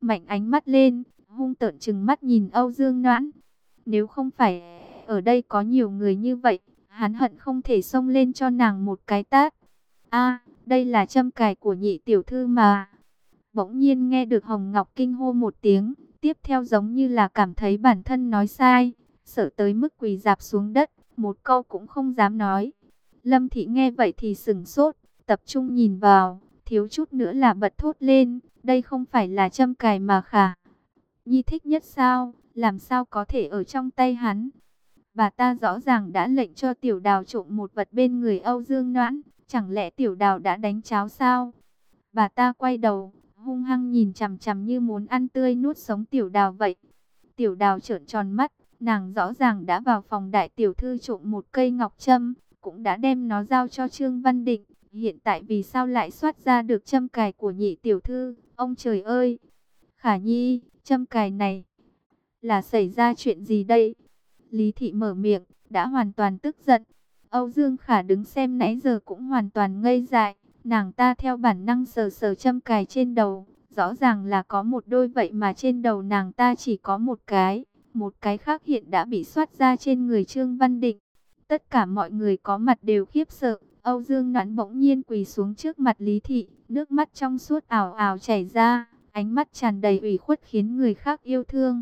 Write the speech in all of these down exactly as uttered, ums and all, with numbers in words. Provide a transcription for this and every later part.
mạnh ánh mắt lên, hung tợn trừng mắt nhìn Âu Dương Noãn. Nếu không phải ở đây có nhiều người như vậy, hắn hận không thể xông lên cho nàng một cái tát. A, đây là châm cài của nhị tiểu thư mà. Bỗng nhiên nghe được Hồng Ngọc kinh hô một tiếng, tiếp theo giống như là cảm thấy bản thân nói sai, sợ tới mức quỳ rạp xuống đất, một câu cũng không dám nói. Lâm Thị nghe vậy thì sững sốt, tập trung nhìn vào, thiếu chút nữa là bật thốt lên, đây không phải là châm cài mà Khả Nhi thích nhất sao, làm sao có thể ở trong tay hắn. Bà ta rõ ràng đã lệnh cho Tiểu Đào trộm một vật bên người Âu Dương Noãn, chẳng lẽ Tiểu Đào đã đánh cháo sao? Bà ta quay đầu, hung hăng nhìn chằm chằm như muốn ăn tươi nuốt sống Tiểu Đào vậy. Tiểu Đào trợn tròn mắt, nàng rõ ràng đã vào phòng đại tiểu thư trộm một cây ngọc trâm, cũng đã đem nó giao cho Trương Văn Định. Hiện tại vì sao lại soát ra được châm cài của nhị tiểu thư? Ông trời ơi! Khả Nhi, châm cài này là xảy ra chuyện gì đây? Lý Thị mở miệng, đã hoàn toàn tức giận. Âu Dương Khả đứng xem nãy giờ cũng hoàn toàn ngây dại. Nàng ta theo bản năng sờ sờ châm cài trên đầu. Rõ ràng là có một đôi vậy mà trên đầu nàng ta chỉ có một cái. Một cái khác hiện đã bị soát ra trên người Trương Văn Định. Tất cả mọi người có mặt đều khiếp sợ. Âu Dương Noãn bỗng nhiên quỳ xuống trước mặt Lý Thị. Nước mắt trong suốt ảo ảo chảy ra. Ánh mắt tràn đầy ủy khuất khiến người khác yêu thương.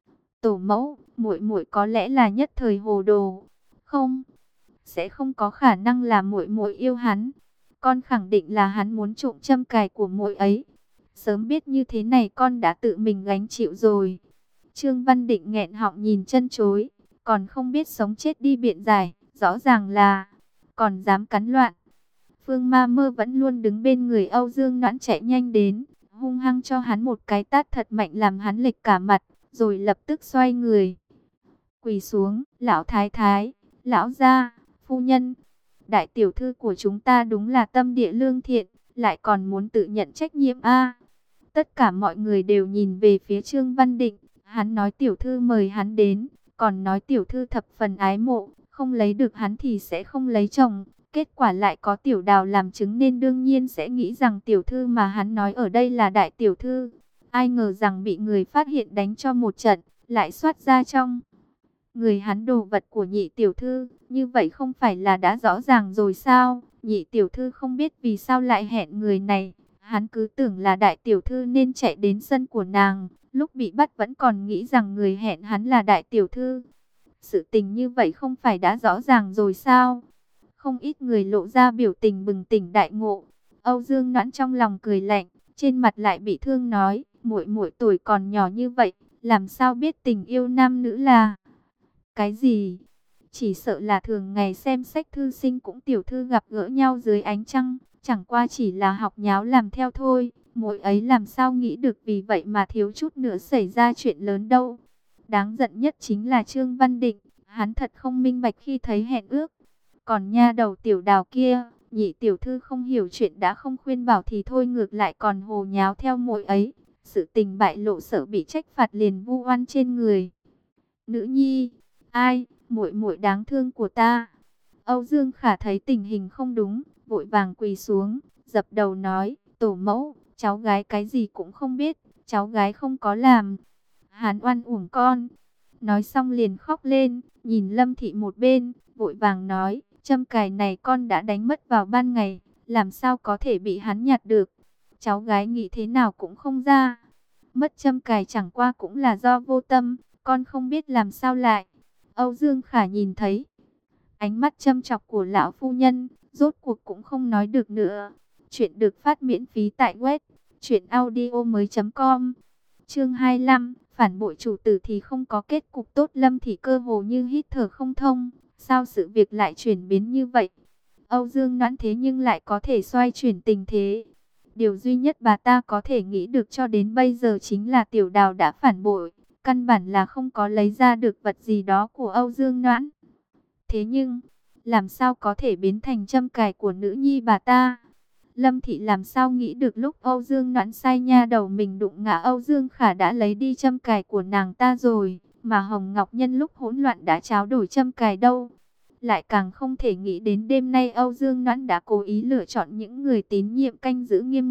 Tổ mẫu, muội muội có lẽ là nhất thời hồ đồ. Không, sẽ không có khả năng là muội muội yêu hắn. Con khẳng định là hắn muốn trộm châm cài của muội ấy. Sớm biết như thế này con đã tự mình gánh chịu rồi. Trương Văn Định nghẹn họng nhìn chân chối, còn không biết sống chết đi biện giải, rõ ràng là còn dám cắn loạn. Phương Ma Mơ vẫn luôn đứng bên người Âu Dương Noãn chạy nhanh đến, hung hăng cho hắn một cái tát thật mạnh làm hắn lệch cả mặt, rồi lập tức xoay người quỳ xuống. Lão thái thái, lão gia, phu nhân, đại tiểu thư của chúng ta đúng là tâm địa lương thiện, lại còn muốn tự nhận trách nhiệm a. Tất cả mọi người đều nhìn về phía Trương Văn Định, hắn nói tiểu thư mời hắn đến, còn nói tiểu thư thập phần ái mộ, không lấy được hắn thì sẽ không lấy chồng. Kết quả lại có Tiểu Đào làm chứng nên đương nhiên sẽ nghĩ rằng tiểu thư mà hắn nói ở đây là đại tiểu thư. Ai ngờ rằng bị người phát hiện đánh cho một trận, lại soát ra trong người hắn đồ vật của nhị tiểu thư. Như vậy không phải là đã rõ ràng rồi sao? Nhị tiểu thư không biết vì sao lại hẹn người này. Hắn cứ tưởng là đại tiểu thư nên chạy đến sân của nàng. Lúc bị bắt vẫn còn nghĩ rằng người hẹn hắn là đại tiểu thư. Sự tình như vậy không phải đã rõ ràng rồi sao? Không ít người lộ ra biểu tình bừng tỉnh đại ngộ. Âu Dương Noãn trong lòng cười lạnh, trên mặt lại bị thương nói, muội muội tuổi còn nhỏ như vậy, làm sao biết tình yêu nam nữ là cái gì? Chỉ sợ là thường ngày xem sách thư sinh cũng tiểu thư gặp gỡ nhau dưới ánh trăng, chẳng qua chỉ là học nháo làm theo thôi. Muội ấy làm sao nghĩ được vì vậy mà thiếu chút nữa xảy ra chuyện lớn đâu. Đáng giận nhất chính là Trương Văn Định, hắn thật không minh bạch khi thấy hẹn ước. Còn nha đầu Tiểu Đào kia, nhị tiểu thư không hiểu chuyện đã không khuyên bảo thì thôi, ngược lại còn hồ nháo theo muội ấy. Sự tình bại lộ sợ bị trách phạt liền vu oan trên người nữ nhi. Ai, muội muội đáng thương của ta. Âu Dương Khả thấy tình hình không đúng, vội vàng quỳ xuống, dập đầu nói, tổ mẫu, cháu gái cái gì cũng không biết, cháu gái không có làm. Hắn oan uổng con. Nói xong liền khóc lên, nhìn Lâm Thị một bên, vội vàng nói, châm cài này con đã đánh mất vào ban ngày, làm sao có thể bị hắn nhặt được. Cháu gái nghĩ thế nào cũng không ra. Mất châm cài chẳng qua cũng là do vô tâm, con không biết làm sao lại. Âu Dương Khả nhìn thấy ánh mắt châm chọc của lão phu nhân, rốt cuộc cũng không nói được nữa. Chuyện được phát miễn phí tại web truyện audio mới chấm com. Chương hai mươi lăm, phản bội chủ tử thì không có kết cục tốt. Lâm Thị cơ hồ như hít thở không thông, sao sự việc lại chuyển biến như vậy? Âu Dương Noãn thế nhưng lại có thể xoay chuyển tình thế. Điều duy nhất bà ta có thể nghĩ được cho đến bây giờ chính là Tiểu Đào đã phản bội, căn bản là không có lấy ra được vật gì đó của Âu Dương Noãn. Thế nhưng, làm sao có thể biến thành châm cài của nữ nhi bà ta? Lâm Thị làm sao nghĩ được lúc Âu Dương Noãn sai nha đầu mình đụng ngã Âu Dương Khả đã lấy đi châm cài của nàng ta rồi, mà Hồng Ngọc Nhân lúc hỗn loạn đã tráo đổi châm cài đâu. Lại càng không thể nghĩ đến đêm nay Âu Dương Noãn đã cố ý lựa chọn những người tín nhiệm canh giữ nghiêm ngặt,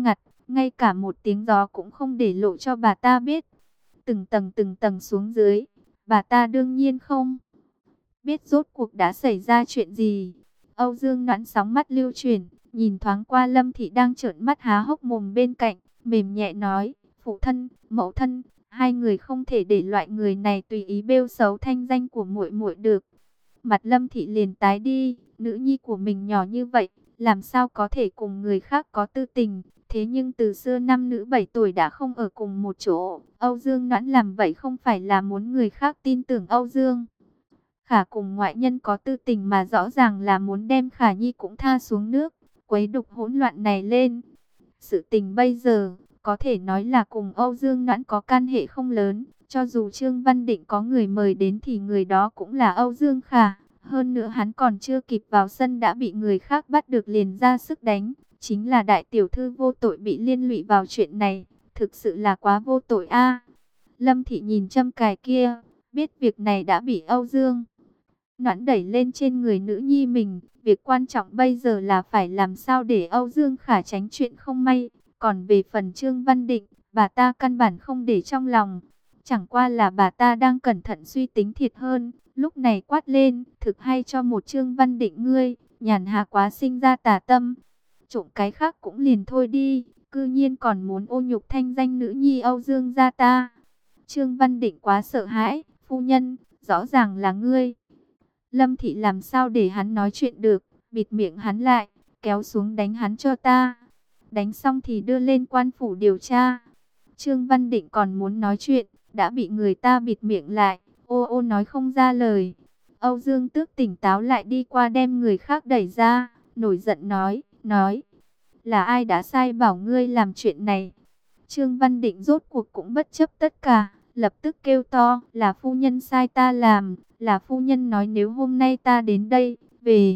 ngay cả một tiếng gió cũng không để lộ cho bà ta biết. Từng tầng từng tầng xuống dưới, bà ta đương nhiên không biết rốt cuộc đã xảy ra chuyện gì. Âu Dương Noãn sóng mắt lưu chuyển, nhìn thoáng qua Lâm Thị đang trợn mắt há hốc mồm bên cạnh, mềm nhẹ nói, phụ thân, mẫu thân, hai người không thể để loại người này tùy ý bêu xấu thanh danh của muội muội được. Mặt Lâm Thị liền tái đi, nữ nhi của mình nhỏ như vậy, làm sao có thể cùng người khác có tư tình. Thế nhưng từ xưa năm nữ bảy tuổi đã không ở cùng một chỗ. Âu Dương Noãn làm vậy không phải là muốn người khác tin tưởng Âu Dương Khả cùng ngoại nhân có tư tình, mà rõ ràng là muốn đem Khả Nhi cũng tha xuống nước, quấy đục hỗn loạn này lên. Sự tình bây giờ có thể nói là cùng Âu Dương Noãn có can hệ không lớn. Cho dù Trương Văn Định có người mời đến thì người đó cũng là Âu Dương Khả. Hơn nữa hắn còn chưa kịp vào sân đã bị người khác bắt được liền ra sức đánh. Chính là đại tiểu thư vô tội bị liên lụy vào chuyện này, thực sự là quá vô tội a. Lâm Thị nhìn châm cài kia, biết việc này đã bị Âu Dương Noãn đẩy lên trên người nữ nhi mình. Việc quan trọng bây giờ là phải làm sao để Âu Dương Khả tránh chuyện không may. Còn về phần Trương Văn Định, bà ta căn bản không để trong lòng. Chẳng qua là bà ta đang cẩn thận suy tính thiệt hơn. Lúc này quát lên, thực hay cho một Trương Văn Định ngươi, nhàn hạ quá sinh ra tà tâm. Trộm cái khác cũng liền thôi đi, cư nhiên còn muốn ô nhục thanh danh nữ nhi Âu Dương gia ta. Trương Văn Định quá sợ hãi, phu nhân, rõ ràng là ngươi. Lâm Thị làm sao để hắn nói chuyện được, bịt miệng hắn lại, kéo xuống đánh hắn cho ta. Đánh xong thì đưa lên quan phủ điều tra. Trương Văn Định còn muốn nói chuyện, đã bị người ta bịt miệng lại, ô ô nói không ra lời. Âu Dương Tước tỉnh táo lại đi qua đem người khác đẩy ra, nổi giận nói, nói, là ai đã sai bảo ngươi làm chuyện này? Trương Văn Định rốt cuộc cũng bất chấp tất cả, lập tức kêu to, là phu nhân sai ta làm, là phu nhân nói nếu hôm nay ta đến đây, về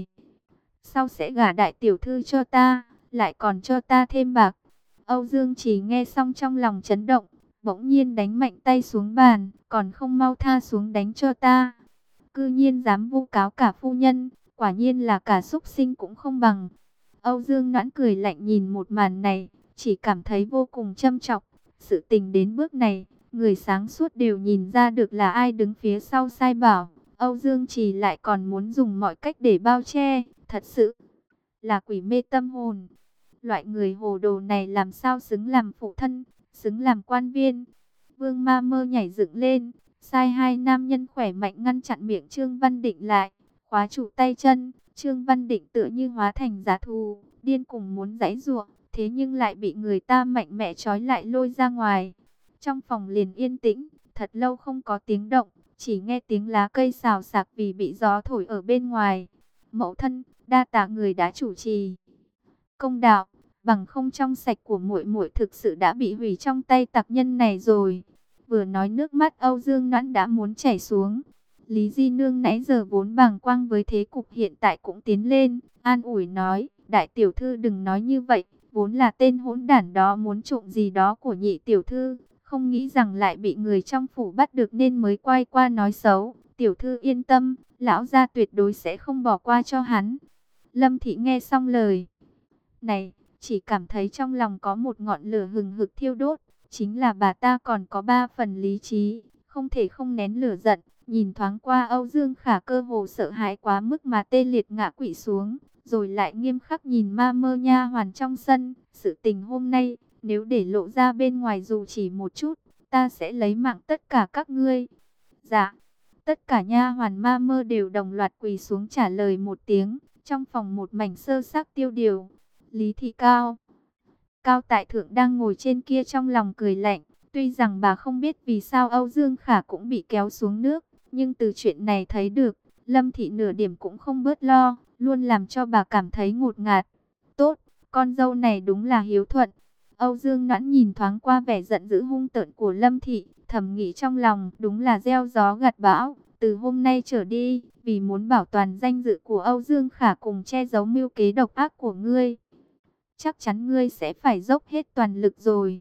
sau sẽ gả đại tiểu thư cho ta, lại còn cho ta thêm bạc. Âu Dương chỉ nghe xong trong lòng chấn động, bỗng nhiên đánh mạnh tay xuống bàn, còn không mau tha xuống đánh cho ta. Cư nhiên dám vu cáo cả phu nhân, quả nhiên là cả súc sinh cũng không bằng. Âu Dương Noãn cười lạnh nhìn một màn này, chỉ cảm thấy vô cùng châm chọc. Sự tình đến bước này, người sáng suốt đều nhìn ra được là ai đứng phía sau sai bảo. Âu Dương Trì lại còn muốn dùng mọi cách để bao che, thật sự là quỷ mê tâm hồn. Loại người hồ đồ này làm sao xứng làm phụ thân, xứng làm quan viên. Vương Ma Mơ nhảy dựng lên, sai hai nam nhân khỏe mạnh ngăn chặn miệng Trương Văn Định lại, khóa trụ tay chân. Trương Văn Định tựa như hóa thành giá thú, điên cùng muốn giãy giụa, thế nhưng lại bị người ta mạnh mẽ trói lại lôi ra ngoài. Trong phòng liền yên tĩnh, thật lâu không có tiếng động, chỉ nghe tiếng lá cây xào xạc vì bị gió thổi ở bên ngoài. Mẫu thân, đa tạ người đã chủ trì công đạo, bằng không trong sạch của muội muội thực sự đã bị hủy trong tay tặc nhân này rồi. Vừa nói nước mắt Âu Dương Noãn đã muốn chảy xuống. Lý Di Nương nãy giờ vốn bàng quang với thế cục hiện tại cũng tiến lên, an ủi nói, đại tiểu thư đừng nói như vậy, vốn là tên hỗn đản đó muốn trộm gì đó của nhị tiểu thư, không nghĩ rằng lại bị người trong phủ bắt được nên mới quay qua nói xấu. Tiểu thư yên tâm, lão gia tuyệt đối sẽ không bỏ qua cho hắn. Lâm Thị nghe xong lời này, chỉ cảm thấy trong lòng có một ngọn lửa hừng hực thiêu đốt, chính là bà ta còn có ba phần lý trí, không thể không nén lửa giận. Nhìn thoáng qua Âu Dương Khả cơ hồ sợ hãi quá mức mà tê liệt ngã quỵ xuống, rồi lại nghiêm khắc nhìn Ma Mơ nha hoàn trong sân. Sự tình hôm nay, nếu để lộ ra bên ngoài dù chỉ một chút, ta sẽ lấy mạng tất cả các ngươi. Dạ, tất cả nha hoàn Ma Mơ đều đồng loạt quỳ xuống trả lời một tiếng, trong phòng một mảnh sơ xác tiêu điều. Lý Thị Cao, Cao tại thượng đang ngồi trên kia trong lòng cười lạnh, tuy rằng bà không biết vì sao Âu Dương Khả cũng bị kéo xuống nước, nhưng từ chuyện này thấy được, Lâm Thị nửa điểm cũng không bớt lo, luôn làm cho bà cảm thấy ngột ngạt. Tốt, con dâu này đúng là hiếu thuận. Âu Dương Noãn nhìn thoáng qua vẻ giận dữ hung tợn của Lâm Thị, thầm nghĩ trong lòng, đúng là gieo gió gặt bão. Từ hôm nay trở đi, vì muốn bảo toàn danh dự của Âu Dương Khả cùng che giấu mưu kế độc ác của ngươi, chắc chắn ngươi sẽ phải dốc hết toàn lực rồi.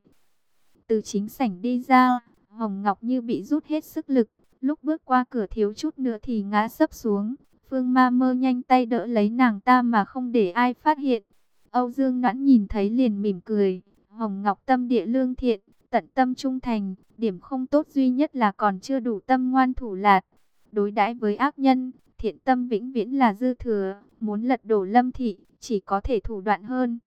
Từ chính sảnh đi ra, Hồng Ngọc như bị rút hết sức lực, lúc bước qua cửa thiếu chút nữa thì ngã sấp xuống. Phương Ma Mơ nhanh tay đỡ lấy nàng ta mà không để ai phát hiện. Âu Dương Noãn nhìn thấy liền mỉm cười. Hồng Ngọc tâm địa lương thiện, tận tâm trung thành, điểm không tốt duy nhất là còn chưa đủ tâm ngoan thủ lạt. Đối đãi với ác nhân, thiện tâm vĩnh viễn là dư thừa, muốn lật đổ Lâm thị, chỉ có thể thủ đoạn hơn.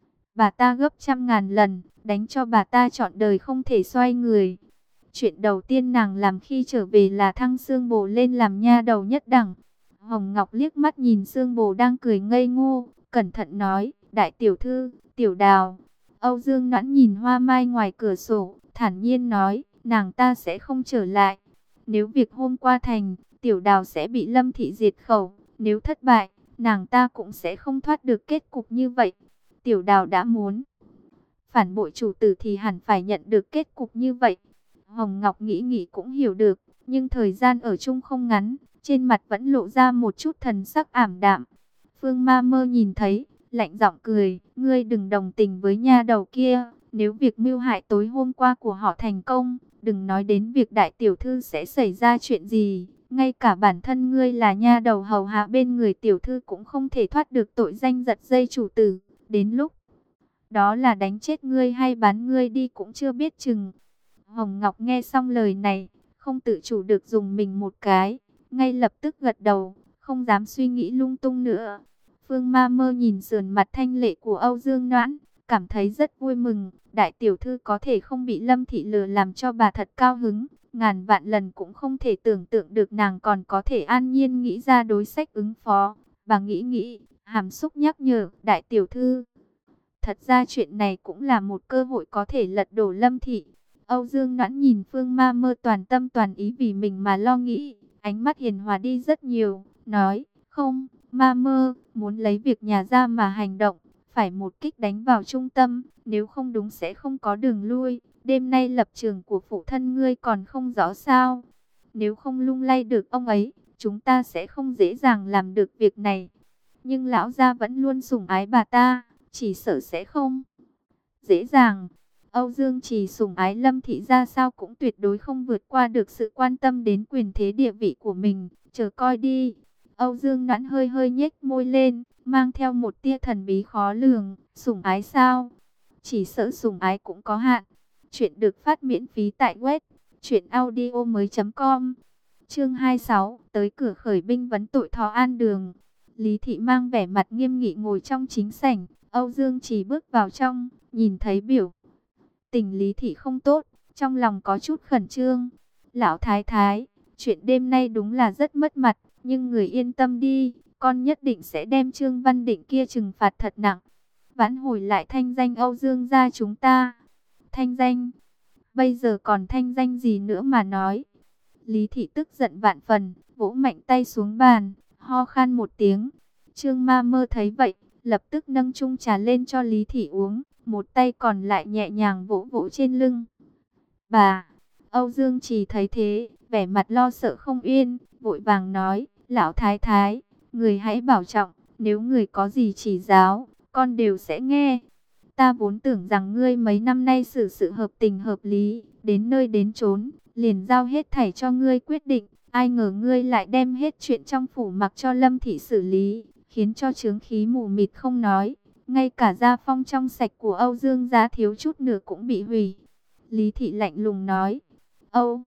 Bà ta gấp trăm ngàn lần, đánh cho bà ta trọn đời không thể xoay người. Chuyện đầu tiên nàng làm khi trở về là thăng Sương Bồ lên làm nha đầu nhất đẳng. Hồng Ngọc liếc mắt nhìn Sương Bồ đang cười ngây ngô, cẩn thận nói, đại tiểu thư, tiểu đào. Âu Dương Noãn nhìn hoa mai ngoài cửa sổ, thản nhiên nói, nàng ta sẽ không trở lại. Nếu việc hôm qua thành, tiểu đào sẽ bị Lâm thị diệt khẩu. Nếu thất bại, nàng ta cũng sẽ không thoát được kết cục như vậy. Tiểu đào đã muốn phản bội chủ tử thì hẳn phải nhận được kết cục như vậy. Hồng Ngọc nghĩ nghĩ cũng hiểu được, nhưng thời gian ở chung không ngắn, trên mặt vẫn lộ ra một chút thần sắc ảm đạm. Phương Ma Mơ nhìn thấy, lạnh giọng cười, ngươi đừng đồng tình với nha đầu kia, nếu việc mưu hại tối hôm qua của họ thành công, đừng nói đến việc đại tiểu thư sẽ xảy ra chuyện gì, ngay cả bản thân ngươi là nha đầu hầu hạ bên người tiểu thư cũng không thể thoát được tội danh giật dây chủ tử, đến lúc đó là đánh chết ngươi hay bán ngươi đi cũng chưa biết chừng. Hồng Ngọc nghe xong lời này, không tự chủ được dùng mình một cái, ngay lập tức gật đầu, không dám suy nghĩ lung tung nữa. Phương Ma Mơ nhìn sườn mặt thanh lệ của Âu Dương Noãn, cảm thấy rất vui mừng, đại tiểu thư có thể không bị Lâm thị lừa làm cho bà thật cao hứng, ngàn vạn lần cũng không thể tưởng tượng được nàng còn có thể an nhiên nghĩ ra đối sách ứng phó. Bà nghĩ nghĩ, hàm xúc nhắc nhở, đại tiểu thư, thật ra chuyện này cũng là một cơ hội có thể lật đổ Lâm thị. Âu Dương Noãn nhìn Phương Ma Mơ toàn tâm toàn ý vì mình mà lo nghĩ, ánh mắt hiền hòa đi rất nhiều, nói, không, Ma Mơ, muốn lấy việc nhà ra mà hành động, phải một kích đánh vào trung tâm, nếu không đúng sẽ không có đường lui. Đêm nay lập trường của phụ thân ngươi còn không rõ sao, nếu không lung lay được ông ấy, chúng ta sẽ không dễ dàng làm được việc này. Nhưng lão gia vẫn luôn sủng ái bà ta, chỉ sợ sẽ không dễ dàng. Âu Dương Trì sủng ái Lâm thị ra sao cũng tuyệt đối không vượt qua được sự quan tâm đến quyền thế địa vị của mình, chờ coi đi. Âu Dương Noãn hơi hơi nhếch môi lên, mang theo một tia thần bí khó lường, sủng ái sao? Chỉ sợ sủng ái cũng có hạn. Chuyện được phát miễn phí tại web truyệnaudiomoi mới com. Chương hai mươi sáu, tới cửa khởi binh vấn tội Thọ An Đường. Lý thị mang vẻ mặt nghiêm nghị ngồi trong chính sảnh, Âu Dương Trì bước vào trong, nhìn thấy biểu tình Lý thị không tốt, trong lòng có chút khẩn trương. Lão thái thái, chuyện đêm nay đúng là rất mất mặt, nhưng người yên tâm đi, con nhất định sẽ đem Trương Văn Định kia trừng phạt thật nặng, vãn hồi lại thanh danh Âu Dương gia chúng ta. Thanh danh? Bây giờ còn thanh danh gì nữa mà nói? Lý thị tức giận vạn phần, vỗ mạnh tay xuống bàn, ho khan một tiếng. Trương Ma Mơ thấy vậy, lập tức nâng chung trà lên cho Lý thị uống, một tay còn lại nhẹ nhàng vỗ vỗ trên lưng. Bà, Âu Dương Trì thấy thế, vẻ mặt lo sợ không yên, vội vàng nói, lão thái thái, người hãy bảo trọng, nếu người có gì chỉ giáo, con đều sẽ nghe. Ta vốn tưởng rằng ngươi mấy năm nay xử sự hợp tình hợp lý, đến nơi đến chốn, liền giao hết thảy cho ngươi quyết định, ai ngờ ngươi lại đem hết chuyện trong phủ mặc cho Lâm thị xử lý, khiến cho chướng khí mù mịt không nói, ngay cả gia phong trong sạch của Âu Dương gia thiếu chút nữa cũng bị hủy. Lý thị lạnh lùng nói. Âu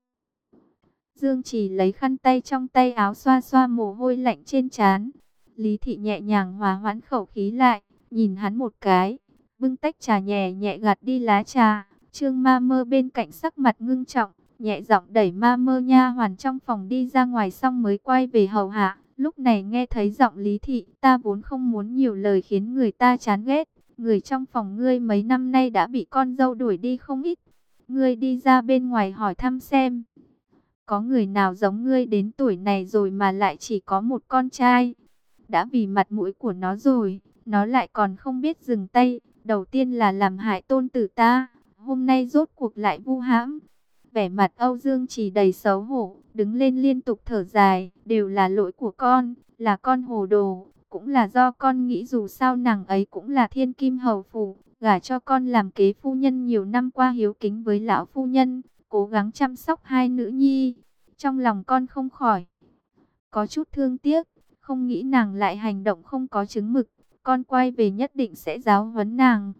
Dương Trì lấy khăn tay trong tay áo xoa xoa mồ hôi lạnh trên trán. Lý thị nhẹ nhàng hòa hoãn khẩu khí lại, nhìn hắn một cái, bưng tách trà nhẹ nhẹ gạt đi lá trà. Trương Ma Mơ bên cạnh sắc mặt ngưng trọng, nhẹ giọng đẩy Ma Mơ nha hoàn trong phòng đi ra ngoài, xong mới quay về hầu hạ. Lúc này nghe thấy giọng Lý thị, ta vốn không muốn nhiều lời khiến người ta chán ghét. Người trong phòng ngươi mấy năm nay đã bị con dâu đuổi đi không ít. Ngươi đi ra bên ngoài hỏi thăm xem, có người nào giống ngươi đến tuổi này rồi mà lại chỉ có một con trai. Đã vì mặt mũi của nó rồi, nó lại còn không biết dừng tay. Đầu tiên là làm hại tôn tử ta, hôm nay rốt cuộc lại vu hãm. Vẻ mặt Âu Dương Trì đầy xấu hổ, đứng lên liên tục thở dài, đều là lỗi của con, là con hồ đồ, cũng là do con nghĩ dù sao nàng ấy cũng là thiên kim hầu phủ, gả cho con làm kế phu nhân nhiều năm qua hiếu kính với lão phu nhân, cố gắng chăm sóc hai nữ nhi. Trong lòng con không khỏi có chút thương tiếc, không nghĩ nàng lại hành động không có chứng mực, con quay về nhất định sẽ giáo huấn nàng.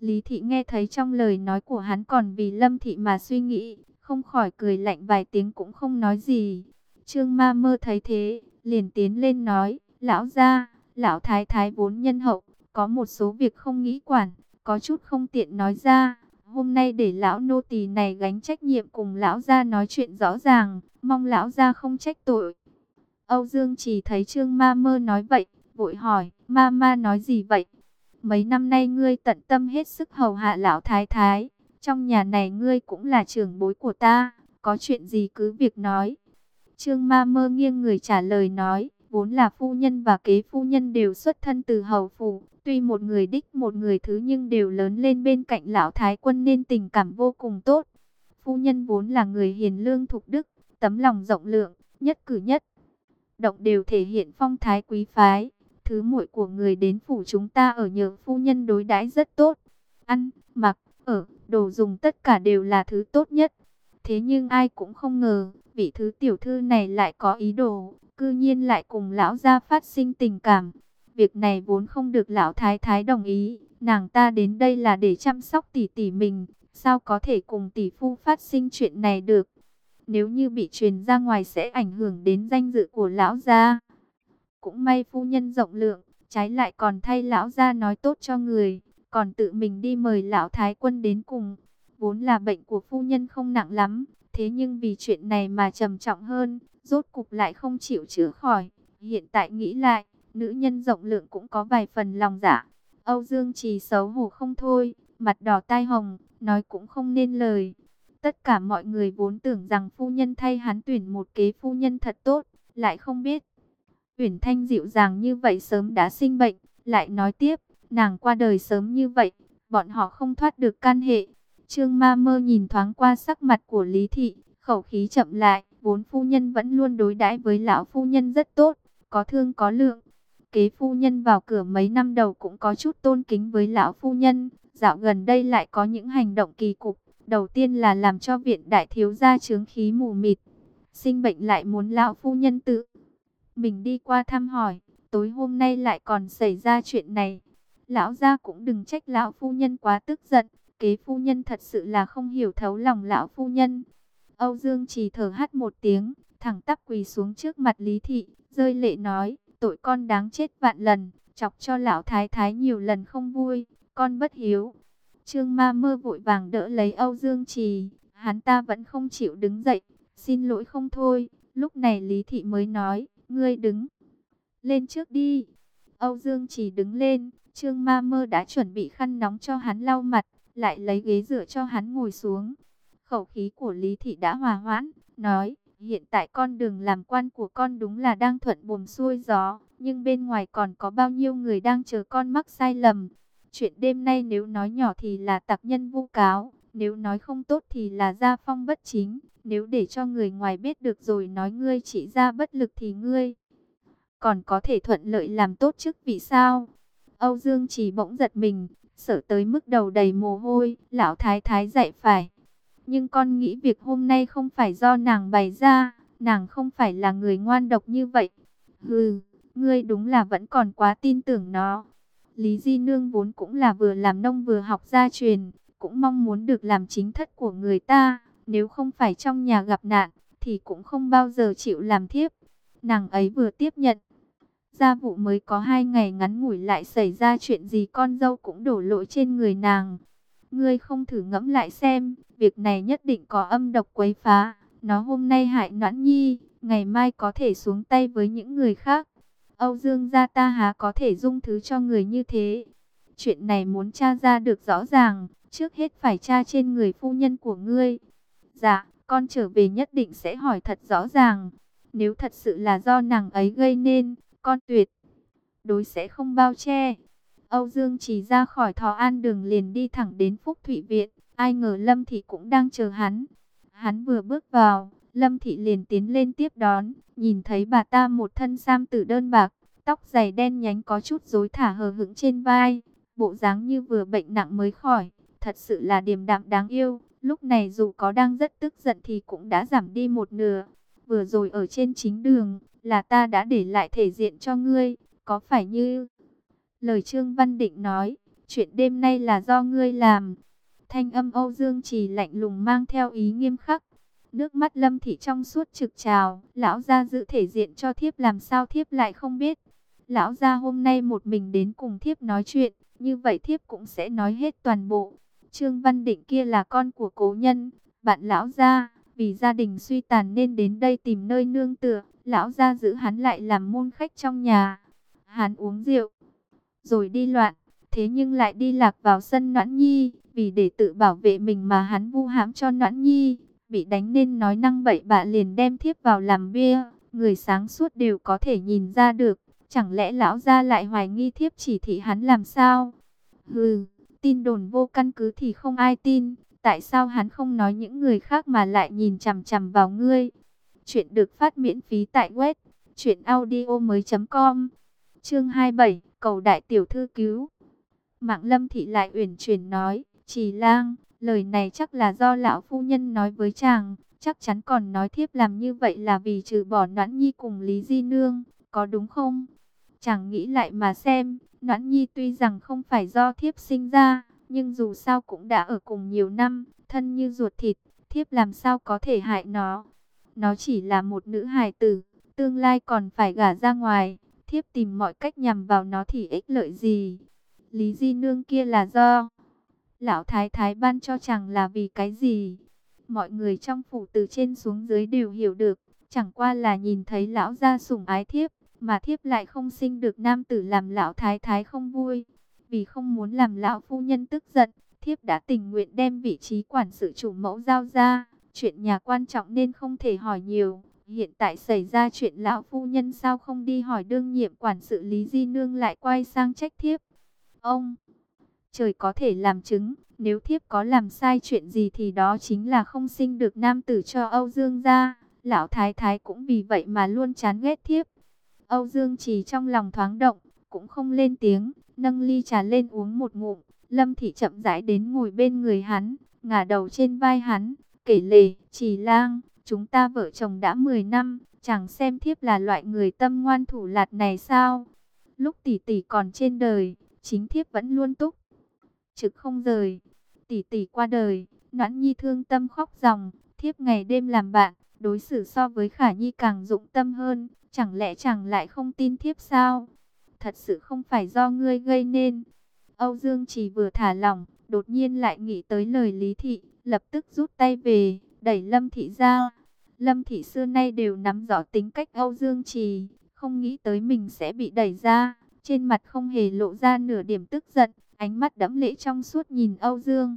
Lý Thị nghe thấy trong lời nói của hắn còn vì Lâm Thị mà suy nghĩ, không khỏi cười lạnh vài tiếng cũng không nói gì. Trương Ma Mơ thấy thế, liền tiến lên nói, lão gia, lão thái thái vốn nhân hậu, có một số việc không nghĩ quản, có chút không tiện nói ra. Hôm nay để lão nô tỳ này gánh trách nhiệm cùng lão gia nói chuyện rõ ràng, mong lão gia không trách tội. Âu Dương chỉ thấy Trương Ma Mơ nói vậy, vội hỏi, ma ma nói gì vậy? Mấy năm nay ngươi tận tâm hết sức hầu hạ lão thái thái, trong nhà này ngươi cũng là trưởng bối của ta, có chuyện gì cứ việc nói. Trương Ma Mơ nghiêng người trả lời nói, vốn là phu nhân và kế phu nhân đều xuất thân từ hầu phủ, tuy một người đích một người thứ nhưng đều lớn lên bên cạnh lão thái quân nên tình cảm vô cùng tốt. Phu nhân vốn là người hiền lương thục đức, tấm lòng rộng lượng, nhất cử nhất động đều thể hiện phong thái quý phái. Thứ muội của người đến phủ chúng ta ở nhờ phu nhân đối đãi rất tốt. Ăn, mặc, ở, đồ dùng tất cả đều là thứ tốt nhất. Thế nhưng ai cũng không ngờ, vị thứ tiểu thư này lại có ý đồ, cư nhiên lại cùng lão gia phát sinh tình cảm. Việc này vốn không được lão thái thái đồng ý, nàng ta đến đây là để chăm sóc tỷ tỷ mình, sao có thể cùng tỷ phu phát sinh chuyện này được. Nếu như bị truyền ra ngoài sẽ ảnh hưởng đến danh dự của lão gia. Cũng may phu nhân rộng lượng, trái lại còn thay lão gia nói tốt cho người, còn tự mình đi mời lão thái quân đến cùng. Vốn là bệnh của phu nhân không nặng lắm, thế nhưng vì chuyện này mà trầm trọng hơn, rốt cục lại không chịu chữa khỏi. Hiện tại nghĩ lại, nữ nhân rộng lượng cũng có vài phần lòng dạ. Âu Dương Trì xấu hổ không thôi, mặt đỏ tai hồng, nói cũng không nên lời. Tất cả mọi người vốn tưởng rằng phu nhân thay hắn tuyển một kế phu nhân thật tốt, lại không biết Uyển Thanh dịu dàng như vậy sớm đã sinh bệnh, lại nói tiếp, nàng qua đời sớm như vậy, bọn họ không thoát được can hệ. Trương Ma Mơ nhìn thoáng qua sắc mặt của Lý Thị, khẩu khí chậm lại, vốn phu nhân vẫn luôn đối đãi với lão phu nhân rất tốt, có thương có lượng. Kế phu nhân vào cửa mấy năm đầu cũng có chút tôn kính với lão phu nhân, dạo gần đây lại có những hành động kỳ cục. Đầu tiên là làm cho viện đại thiếu gia chướng khí mù mịt, sinh bệnh lại muốn lão phu nhân tự mình đi qua thăm hỏi, tối hôm nay lại còn xảy ra chuyện này. Lão gia cũng đừng trách lão phu nhân quá tức giận, kế phu nhân thật sự là không hiểu thấu lòng lão phu nhân. Âu Dương chỉ thở hắt một tiếng, thẳng tắp quỳ xuống trước mặt Lý Thị, rơi lệ nói, tội con đáng chết vạn lần, chọc cho lão thái thái nhiều lần không vui, con bất hiếu. Trương Ma Mơ vội vàng đỡ lấy Âu Dương Trì, hắn ta vẫn không chịu đứng dậy, xin lỗi không thôi. Lúc này Lý Thị mới nói, ngươi đứng lên trước đi. Âu Dương Trì đứng lên, Trương Ma Mơ đã chuẩn bị khăn nóng cho hắn lau mặt, lại lấy ghế dựa cho hắn ngồi xuống. Khẩu khí của Lý Thị đã hòa hoãn, nói, hiện tại con đường làm quan của con đúng là đang thuận buồm xuôi gió, nhưng bên ngoài còn có bao nhiêu người đang chờ con mắc sai lầm. Chuyện đêm nay nếu nói nhỏ thì là tặc nhân vu cáo, nếu nói không tốt thì là gia phong bất chính. Nếu để cho người ngoài biết được rồi nói ngươi chỉ ra bất lực thì ngươi còn có thể thuận lợi làm tốt chức vị sao? Âu Dương chỉ bỗng giật mình, sợ tới mức đầu đầy mồ hôi, lão thái thái dạy phải. Nhưng con nghĩ việc hôm nay không phải do nàng bày ra, nàng không phải là người ngoan độc như vậy. Hừ, ngươi đúng là vẫn còn quá tin tưởng nó. Lý Di Nương vốn cũng là vừa làm nông vừa học gia truyền, cũng mong muốn được làm chính thất của người ta. Nếu không phải trong nhà gặp nạn, thì cũng không bao giờ chịu làm thiếp. Nàng ấy vừa tiếp nhận gia vụ mới có hai ngày ngắn ngủi lại xảy ra chuyện gì con dâu cũng đổ lỗi trên người nàng. Ngươi không thử ngẫm lại xem, việc này nhất định có âm độc quấy phá. Nó hôm nay hại Noãn Nhi, ngày mai có thể xuống tay với những người khác. Âu Dương gia ta há có thể dung thứ cho người như thế. Chuyện này muốn tra ra được rõ ràng, trước hết phải tra trên người phu nhân của ngươi. Dạ, con trở về nhất định sẽ hỏi thật rõ ràng. Nếu thật sự là do nàng ấy gây nên, con tuyệt đối sẽ không bao che. Âu Dương chỉ ra khỏi Thọ An đường liền đi thẳng đến Phúc Thụy Viện. Ai ngờ Lâm Thị cũng đang chờ hắn. Hắn vừa bước vào, Lâm Thị liền tiến lên tiếp đón. Nhìn thấy bà ta một thân sam tử đơn bạc, tóc dày đen nhánh có chút rối thả hờ hững trên vai. Bộ dáng như vừa bệnh nặng mới khỏi, thật sự là điềm đạm đáng yêu. Lúc này dù có đang rất tức giận thì cũng đã giảm đi một nửa. Vừa rồi ở trên chính đường, là ta đã để lại thể diện cho ngươi, có phải như lời Trương Văn Định nói, chuyện đêm nay là do ngươi làm. Thanh âm Âu Dương Trì lạnh lùng mang theo ý nghiêm khắc. Nước mắt Lâm Thị trong suốt trực trào, lão gia giữ thể diện cho thiếp làm sao thiếp lại không biết. Lão gia hôm nay một mình đến cùng thiếp nói chuyện, như vậy thiếp cũng sẽ nói hết toàn bộ. Trương Văn Định kia là con của cố nhân, bạn lão gia, vì gia đình suy tàn nên đến đây tìm nơi nương tựa, lão gia giữ hắn lại làm môn khách trong nhà. Hắn uống rượu, rồi đi loạn, thế nhưng lại đi lạc vào sân Noãn Nhi, vì để tự bảo vệ mình mà hắn vu hãm cho Noãn Nhi, bị đánh nên nói năng bậy bạ liền đem thiếp vào làm bia, người sáng suốt đều có thể nhìn ra được, chẳng lẽ lão gia lại hoài nghi thiếp chỉ thị hắn làm sao? Hừ, tin đồn vô căn cứ thì không ai tin, tại sao hắn không nói những người khác mà lại nhìn chằm chằm vào ngươi? Chuyện được phát miễn phí tại web truyện audio mới.com. Chương hai mươi bảy, cầu đại tiểu thư cứu. Mạng Lâm Thị lại uyển chuyển nói, Trì Lang, lời này chắc là do lão phu nhân nói với chàng, chắc chắn còn nói thiếp làm như vậy là vì trừ bỏ Noãn Nhi cùng Lý Di Nương, có đúng không? Chàng nghĩ lại mà xem, Noãn Nhi tuy rằng không phải do thiếp sinh ra, nhưng dù sao cũng đã ở cùng nhiều năm, thân như ruột thịt, thiếp làm sao có thể hại nó. Nó chỉ là một nữ hài tử, tương lai còn phải gả ra ngoài, thiếp tìm mọi cách nhằm vào nó thì ích lợi gì? Lý Di Nương kia là do lão thái thái ban cho chàng là vì cái gì? Mọi người trong phủ từ trên xuống dưới đều hiểu được, chẳng qua là nhìn thấy lão gia sủng ái thiếp, mà thiếp lại không sinh được nam tử làm lão thái thái không vui. Vì không muốn làm lão phu nhân tức giận, thiếp đã tình nguyện đem vị trí quản sự chủ mẫu giao ra. Chuyện nhà quan trọng nên không thể hỏi nhiều. Hiện tại xảy ra chuyện lão phu nhân sao không đi hỏi đương nhiệm quản sự Lý Di Nương lại quay sang trách thiếp. Ông trời có thể làm chứng, nếu thiếp có làm sai chuyện gì thì đó chính là không sinh được nam tử cho Âu Dương gia. Lão thái thái cũng vì vậy mà luôn chán ghét thiếp. Âu Dương Trì trong lòng thoáng động, cũng không lên tiếng, nâng ly trà lên uống một ngụm. Lâm Thị chậm rãi đến ngồi bên người hắn, ngả đầu trên vai hắn, kể lể, Trì Lang, chúng ta vợ chồng đã mười năm, chẳng xem thiếp là loại người tâm ngoan thủ lạt này sao? Lúc tỷ tỷ còn trên đời, chính thiếp vẫn luôn túc trực không rời. Tỷ tỷ qua đời, Noãn Nhi thương tâm khóc ròng, thiếp ngày đêm làm bạn, đối xử so với Khả Nhi càng dụng tâm hơn, chẳng lẽ chàng lại không tin thiếp sao? Thật sự không phải do ngươi gây nên. Âu Dương Trì vừa thả lỏng, đột nhiên lại nghĩ tới lời Lý Thị, lập tức rút tay về, đẩy Lâm Thị ra. Lâm Thị xưa nay đều nắm rõ tính cách Âu Dương Trì, không nghĩ tới mình sẽ bị đẩy ra, trên mặt không hề lộ ra nửa điểm tức giận, ánh mắt đẫm lệ trong suốt nhìn Âu Dương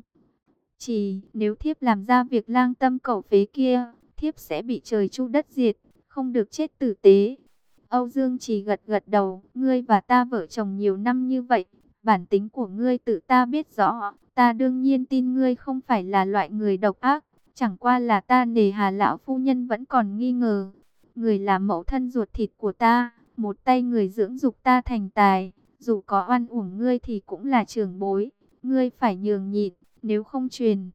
Trì. Nếu thiếp làm ra việc lang tâm cầu phế kia, thiếp sẽ bị trời chu đất diệt, không được chết tử tế. Âu Dương Trì gật gật đầu, ngươi và ta vợ chồng nhiều năm như vậy, bản tính của ngươi tự ta biết rõ, ta đương nhiên tin ngươi không phải là loại người độc ác, chẳng qua là ta nề hà lão phu nhân vẫn còn nghi ngờ. Người là mẫu thân ruột thịt của ta, một tay người dưỡng dục ta thành tài, dù có oan uổng ngươi thì cũng là trưởng bối, ngươi phải nhường nhịn, nếu không truyền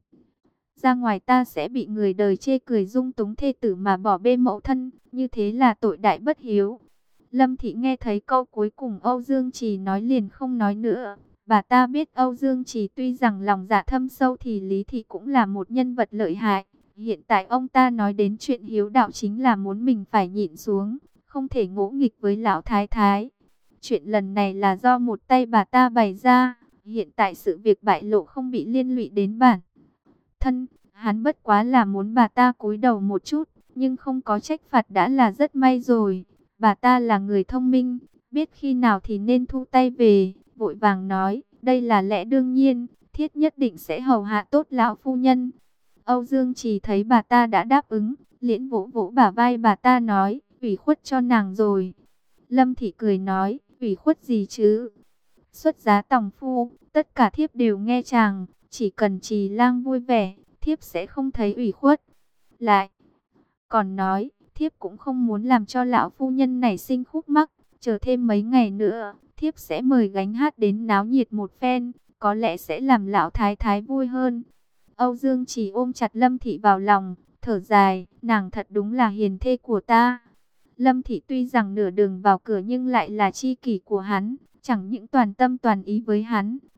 ra ngoài ta sẽ bị người đời chê cười dung túng thê tử mà bỏ bê mẫu thân, như thế là tội đại bất hiếu. Lâm Thị nghe thấy câu cuối cùng Âu Dương Trì nói liền không nói nữa. Bà ta biết Âu Dương Trì tuy rằng lòng dạ thâm sâu thì Lý Thị cũng là một nhân vật lợi hại. Hiện tại ông ta nói đến chuyện hiếu đạo chính là muốn mình phải nhịn xuống, không thể ngỗ nghịch với lão thái thái. Chuyện lần này là do một tay bà ta bày ra, hiện tại sự việc bại lộ không bị liên lụy đến bản thân, hắn bất quá là muốn bà ta cúi đầu một chút, nhưng không có trách phạt đã là rất may rồi. Bà ta là người thông minh, biết khi nào thì nên thu tay về, vội vàng nói, đây là lẽ đương nhiên, thiết nhất định sẽ hầu hạ tốt lão phu nhân. Âu Dương Trì thấy bà ta đã đáp ứng, liễn vỗ vỗ bả vai bà ta nói, ủy khuất cho nàng rồi. Lâm Thị cười nói, ủy khuất gì chứ? Xuất giá tòng phu, tất cả thiếp đều nghe chàng, chỉ cần Trì Lang vui vẻ, thiếp sẽ không thấy ủy khuất. Lại còn nói, thiếp cũng không muốn làm cho lão phu nhân này sinh khúc mắc, chờ thêm mấy ngày nữa, thiếp sẽ mời gánh hát đến náo nhiệt một phen, có lẽ sẽ làm lão thái thái vui hơn. Âu Dương Trì ôm chặt Lâm Thị vào lòng, thở dài, nàng thật đúng là hiền thê của ta. Lâm Thị tuy rằng nửa đường vào cửa nhưng lại là tri kỷ của hắn, chẳng những toàn tâm toàn ý với hắn,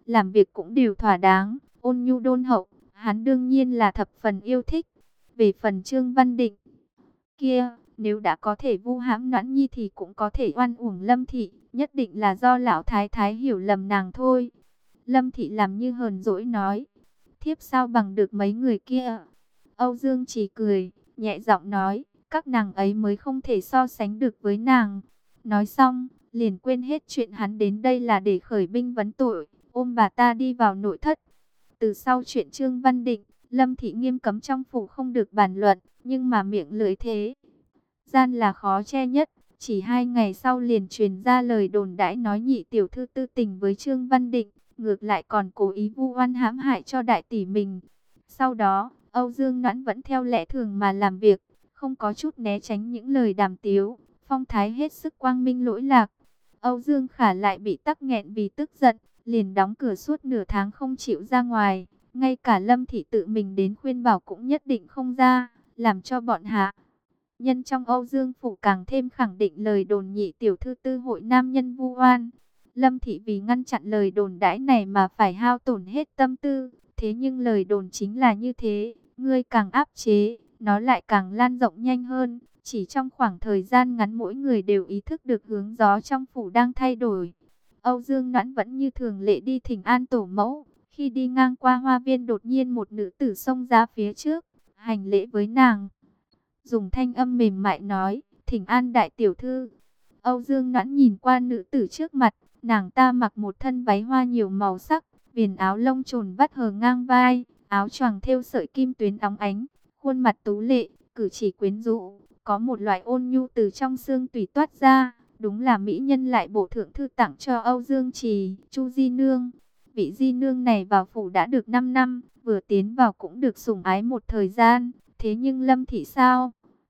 làm việc cũng đều thỏa đáng, ôn nhu đôn hậu, hắn đương nhiên là thập phần yêu thích. Về phần Trương Văn Định kia, nếu đã có thể vu hãm Noãn Nhi thì cũng có thể oan uổng Lâm Thị, nhất định là do lão thái thái hiểu lầm nàng thôi. Lâm Thị làm như hờn dỗi nói, thiếp sao bằng được mấy người kia. Âu Dương chỉ cười, nhẹ giọng nói, các nàng ấy mới không thể so sánh được với nàng. Nói xong, liền quên hết chuyện hắn đến đây là để khởi binh vấn tội, ôm bà ta đi vào nội thất. Từ sau chuyện Trương Văn Định, Lâm Thị nghiêm cấm trong phủ không được bàn luận, nhưng mà miệng lưỡi thế gian là khó che nhất. Chỉ hai ngày sau liền truyền ra lời đồn đãi nói nhị tiểu thư tư tình với Trương Văn Định, ngược lại còn cố ý vu oan hãm hại cho đại tỷ mình. Sau đó, Âu Dương Noãn vẫn theo lẽ thường mà làm việc, không có chút né tránh những lời đàm tiếu, phong thái hết sức quang minh lỗi lạc. Âu Dương Khả lại bị tắc nghẹn vì tức giận, liền đóng cửa suốt nửa tháng không chịu ra ngoài, ngay cả Lâm Thị tự mình đến khuyên bảo cũng nhất định không ra, làm cho bọn hạ nhân trong Âu Dương phủ càng thêm khẳng định lời đồn nhị tiểu thư tư hội nam nhân vu oan. Lâm Thị vì ngăn chặn lời đồn đãi này mà phải hao tổn hết tâm tư, thế nhưng lời đồn chính là như thế, ngươi càng áp chế, nó lại càng lan rộng nhanh hơn. Chỉ trong khoảng thời gian ngắn mỗi người đều ý thức được hướng gió trong phủ đang thay đổi. Âu Dương Noãn vẫn như thường lệ đi thỉnh an tổ mẫu, khi đi ngang qua hoa viên đột nhiên một nữ tử xông ra phía trước, hành lễ với nàng. Dùng thanh âm mềm mại nói, thỉnh an đại tiểu thư. Âu Dương Noãn nhìn qua nữ tử trước mặt, nàng ta mặc một thân váy hoa nhiều màu sắc, viền áo lông trồn vắt hở ngang vai, áo choàng thêu sợi kim tuyến óng ánh, khuôn mặt tú lệ, cử chỉ quyến rũ, có một loại ôn nhu từ trong xương tùy toát ra, đúng là mỹ nhân lại bổ thượng thư tặng cho Âu Dương Trì, Chu Di Nương. Vị Di Nương này vào phủ đã được năm năm, vừa tiến vào cũng được sủng ái một thời gian, thế nhưng Lâm Thị sao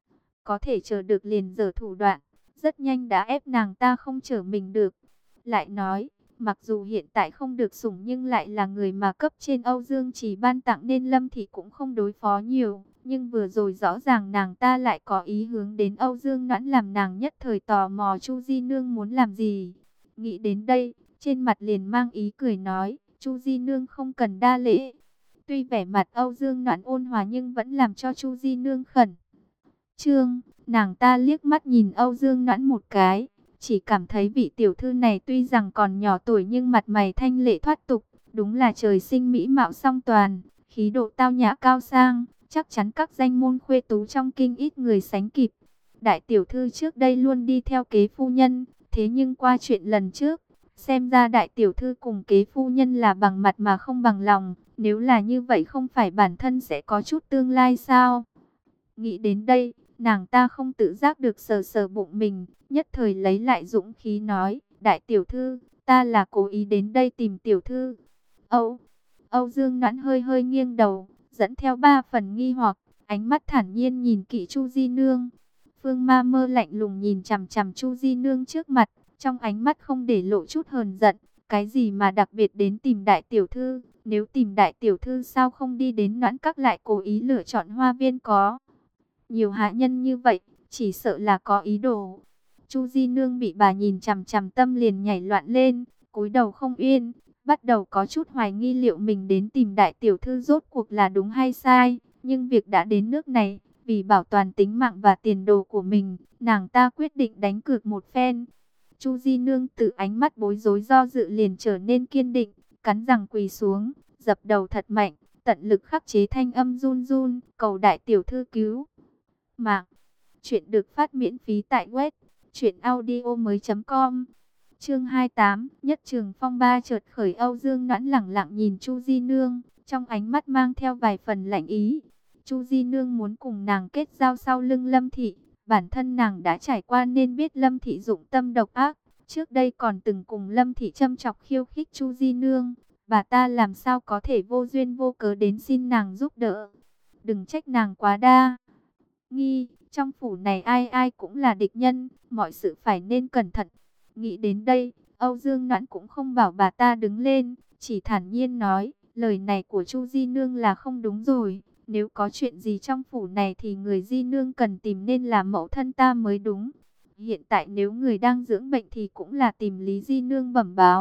có thể chờ được, liền giở thủ đoạn, rất nhanh đã ép nàng ta không trở mình được. Lại nói, mặc dù hiện tại không được sủng nhưng lại là người mà cấp trên Âu Dương Trì ban tặng nên Lâm Thị cũng không đối phó nhiều. Nhưng vừa rồi rõ ràng nàng ta lại có ý hướng đến Âu Dương Noãn, làm nàng nhất thời tò mò Chu Di Nương muốn làm gì. Nghĩ đến đây, trên mặt liền mang ý cười nói, Chu Di Nương không cần đa lễ. Tuy vẻ mặt Âu Dương Noãn ôn hòa nhưng vẫn làm cho Chu Di Nương khẩn trương. Nàng ta liếc mắt nhìn Âu Dương Noãn một cái, chỉ cảm thấy vị tiểu thư này tuy rằng còn nhỏ tuổi nhưng mặt mày thanh lệ thoát tục, đúng là trời sinh mỹ mạo song toàn, khí độ tao nhã cao sang, chắc chắn các danh môn khuê tú trong kinh ít người sánh kịp. Đại tiểu thư trước đây luôn đi theo kế phu nhân, thế nhưng qua chuyện lần trước, xem ra đại tiểu thư cùng kế phu nhân là bằng mặt mà không bằng lòng, nếu là như vậy không phải bản thân sẽ có chút tương lai sao? Nghĩ đến đây, nàng ta không tự giác được sờ sờ bụng mình, nhất thời lấy lại dũng khí nói, đại tiểu thư, ta là cố ý đến đây tìm tiểu thư. Âu, Âu Dương Noãn hơi hơi nghiêng đầu, dẫn theo ba phần nghi hoặc, ánh mắt thản nhiên nhìn kỹ Chu Di Nương. Phương Ma Mơ lạnh lùng nhìn chằm chằm Chu Di Nương trước mặt, trong ánh mắt không để lộ chút hờn giận, cái gì mà đặc biệt đến tìm đại tiểu thư, nếu tìm đại tiểu thư sao không đi đến Noãn Các lại cố ý lựa chọn hoa viên có nhiều hạ nhân như vậy, chỉ sợ là có ý đồ. Chu Di Nương bị bà nhìn chằm chằm tâm liền nhảy loạn lên, cúi đầu không yên, bắt đầu có chút hoài nghi liệu mình đến tìm đại tiểu thư rốt cuộc là đúng hay sai. Nhưng việc đã đến nước này, vì bảo toàn tính mạng và tiền đồ của mình, nàng ta quyết định đánh cược một phen. Chu Di Nương từ ánh mắt bối rối do dự liền trở nên kiên định, cắn răng quỳ xuống, dập đầu thật mạnh, tận lực khắc chế thanh âm run run, cầu đại tiểu thư cứu mạng. Chuyện được phát miễn phí tại web truyện audio mới chấm com. Chương hai mươi tám, nhất trường phong ba chợt khởi. Âu Dương Noãn lẳng lặng nhìn Chu Di Nương, trong ánh mắt mang theo vài phần lạnh ý. Chu Di Nương muốn cùng nàng kết giao sau lưng Lâm Thị, bản thân nàng đã trải qua nên biết Lâm Thị dụng tâm độc ác, trước đây còn từng cùng Lâm Thị châm chọc khiêu khích Chu Di Nương, bà ta làm sao có thể vô duyên vô cớ đến xin nàng giúp đỡ. Đừng trách nàng quá đa nghi, trong phủ này ai ai cũng là địch nhân, mọi sự phải nên cẩn thận. Nghĩ đến đây, Âu Dương Noãn cũng không bảo bà ta đứng lên, chỉ thản nhiên nói, lời này của Chu Di Nương là không đúng rồi. Nếu có chuyện gì trong phủ này thì người Di Nương cần tìm nên là mẫu thân ta mới đúng. Hiện tại nếu người đang dưỡng bệnh thì cũng là tìm Lý Di Nương bẩm báo,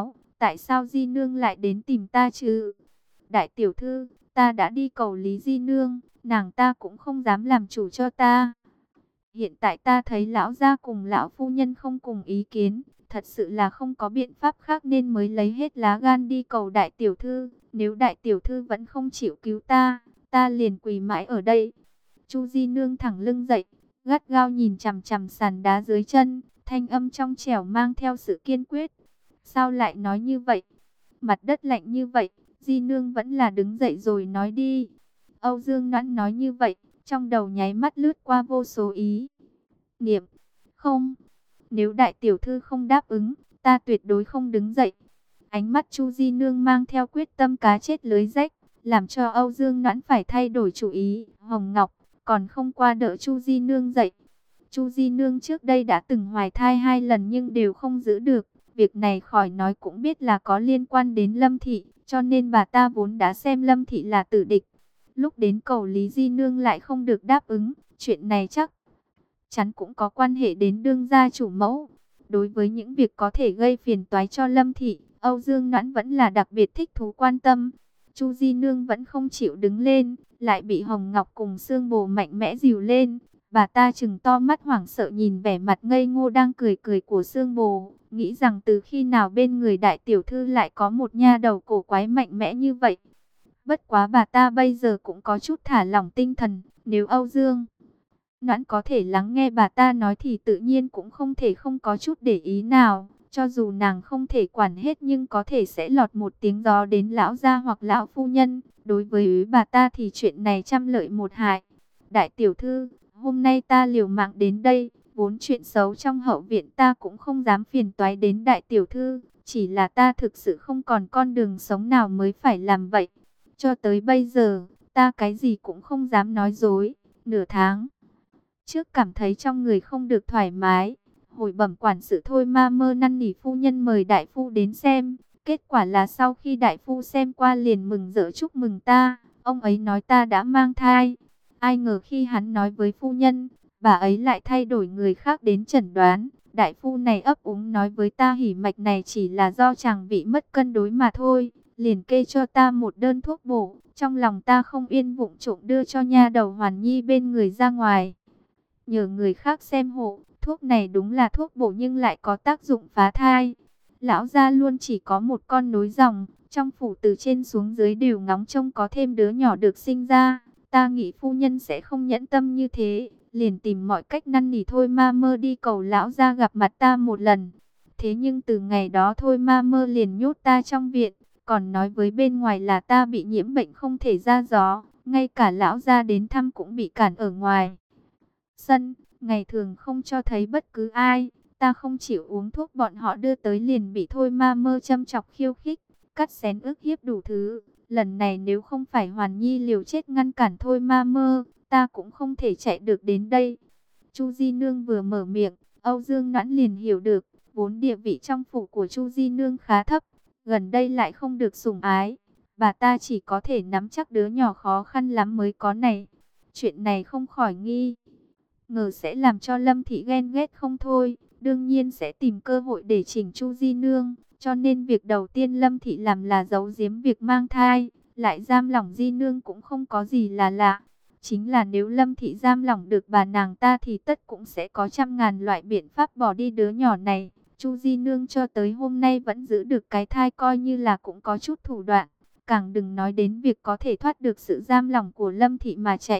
tại sao Di Nương lại đến tìm ta chứ? Đại tiểu thư, ta đã đi cầu Lý Di Nương, nàng ta cũng không dám làm chủ cho ta. Hiện tại ta thấy lão gia cùng lão phu nhân không cùng ý kiến, thật sự là không có biện pháp khác nên mới lấy hết lá gan đi cầu đại tiểu thư. Nếu đại tiểu thư vẫn không chịu cứu ta, ta liền quỳ mãi ở đây. Chu Di Nương thẳng lưng dậy, gắt gao nhìn chằm chằm sàn đá dưới chân, thanh âm trong trẻo mang theo sự kiên quyết. Sao lại nói như vậy? Mặt đất lạnh như vậy, Di Nương vẫn là đứng dậy rồi nói đi. Âu Dương Noãn nói như vậy, trong đầu nháy mắt lướt qua vô số ý niệm. Không, nếu đại tiểu thư không đáp ứng, ta tuyệt đối không đứng dậy. Ánh mắt Chu Di Nương mang theo quyết tâm cá chết lưới rách, làm cho Âu Dương Noãn phải thay đổi chủ ý. Hồng Ngọc còn không qua đỡ Chu Di Nương dậy. Chu Di Nương trước đây đã từng hoài thai hai lần nhưng đều không giữ được. Việc này khỏi nói cũng biết là có liên quan đến Lâm Thị, cho nên bà ta vốn đã xem Lâm Thị là tử địch. Lúc đến cầu Lý Di Nương lại không được đáp ứng, chuyện này chắc chắn cũng có quan hệ đến đương gia chủ mẫu. Đối với những việc có thể gây phiền toái cho Lâm Thị, Âu Dương Noãn vẫn là đặc biệt thích thú quan tâm. Chu Di Nương vẫn không chịu đứng lên, lại bị Hồng Ngọc cùng Sương Bồ mạnh mẽ dìu lên. Bà ta trừng to mắt hoảng sợ nhìn vẻ mặt ngây ngô đang cười cười của Sương Bồ, nghĩ rằng từ khi nào bên người đại tiểu thư lại có một nha đầu cổ quái mạnh mẽ như vậy. Bất quá bà ta bây giờ cũng có chút thả lỏng tinh thần, nếu Âu Dương Noãn có thể lắng nghe bà ta nói thì tự nhiên cũng không thể không có chút để ý nào. Cho dù nàng không thể quản hết nhưng có thể sẽ lọt một tiếng gió đến lão gia hoặc lão phu nhân. Đối với bà ta thì chuyện này trăm lợi một hại. Đại tiểu thư, hôm nay ta liều mạng đến đây, vốn chuyện xấu trong hậu viện ta cũng không dám phiền toái đến đại tiểu thư. Chỉ là ta thực sự không còn con đường sống nào mới phải làm vậy. Cho tới bây giờ, ta cái gì cũng không dám nói dối. Nửa tháng trước cảm thấy trong người không được thoải mái, hồi bẩm quản sự Thôi Ma Mơ năn nỉ phu nhân mời đại phu đến xem. Kết quả là sau khi đại phu xem qua liền mừng rỡ chúc mừng ta. Ông ấy nói ta đã mang thai. Ai ngờ khi hắn nói với phu nhân, bà ấy lại thay đổi người khác đến chẩn đoán. Đại phu này ấp úng nói với ta hỉ mạch này chỉ là do chàng vị mất cân đối mà thôi. Liền kê cho ta một đơn thuốc bổ. Trong lòng ta không yên, vụng trộm đưa cho nha đầu Hoàn Nhi bên người ra ngoài, nhờ người khác xem hộ. Thuốc này đúng là thuốc bổ nhưng lại có tác dụng phá thai. Lão gia luôn chỉ có một con nối dòng, trong phủ từ trên xuống dưới đều ngóng trông có thêm đứa nhỏ được sinh ra. Ta nghĩ phu nhân sẽ không nhẫn tâm như thế, liền tìm mọi cách năn nỉ Thôi Ma Mơ đi cầu lão gia gặp mặt ta một lần. Thế nhưng từ ngày đó Thôi Ma Mơ liền nhốt ta trong viện, còn nói với bên ngoài là ta bị nhiễm bệnh không thể ra gió. Ngay cả lão gia đến thăm cũng bị cản ở ngoài sân, ngày thường không cho thấy bất cứ ai. Ta không chịu uống thuốc bọn họ đưa tới liền bị Thôi Ma Mơ châm chọc khiêu khích, cắt xén ức hiếp đủ thứ. Lần này nếu không phải Hoàn Nhi liều chết ngăn cản Thôi Ma Mơ, ta cũng không thể chạy được đến đây. Chu Di Nương vừa mở miệng, Âu Dương Noãn liền hiểu được, vốn địa vị trong phủ của Chu Di Nương khá thấp, gần đây lại không được sủng ái. Bà ta chỉ có thể nắm chắc đứa nhỏ khó khăn lắm mới có này. Chuyện này không khỏi nghi ngờ sẽ làm cho Lâm Thị ghen ghét không thôi, đương nhiên sẽ tìm cơ hội để chỉnh Chu Di Nương. Cho nên việc đầu tiên Lâm Thị làm là giấu giếm việc mang thai, lại giam lỏng Di Nương cũng không có gì là lạ. Chính là nếu Lâm Thị giam lỏng được bà nàng ta thì tất cũng sẽ có trăm ngàn loại biện pháp bỏ đi đứa nhỏ này. Chu Di Nương cho tới hôm nay vẫn giữ được cái thai coi như là cũng có chút thủ đoạn. Càng đừng nói đến việc có thể thoát được sự giam lỏng của Lâm Thị mà chạy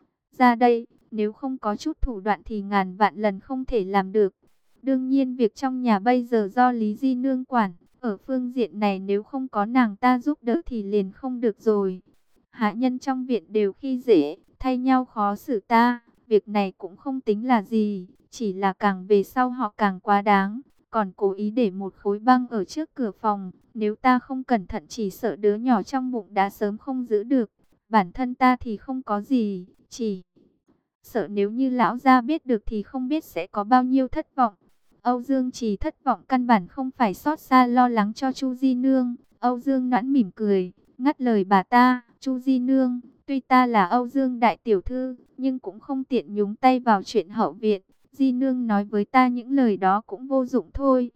ra đây. Nếu không có chút thủ đoạn thì ngàn vạn lần không thể làm được. Đương nhiên việc trong nhà bây giờ do Lý Di Nương quản. Ở phương diện này nếu không có nàng ta giúp đỡ thì liền không được rồi. Hạ nhân trong viện đều khi dễ, thay nhau khó xử ta. Việc này cũng không tính là gì, chỉ là càng về sau họ càng quá đáng. Còn cố ý để một khối băng ở trước cửa phòng. Nếu ta không cẩn thận chỉ sợ đứa nhỏ trong bụng đã sớm không giữ được. Bản thân ta thì không có gì, chỉ sợ nếu như lão gia biết được thì không biết sẽ có bao nhiêu thất vọng. Âu Dương Trì thất vọng căn bản không phải xót xa lo lắng cho Chu Di Nương. Âu Dương Noãn mỉm cười, ngắt lời bà ta, Chu Di Nương, tuy ta là Âu Dương đại tiểu thư, nhưng cũng không tiện nhúng tay vào chuyện hậu viện. Di Nương nói với ta những lời đó cũng vô dụng thôi.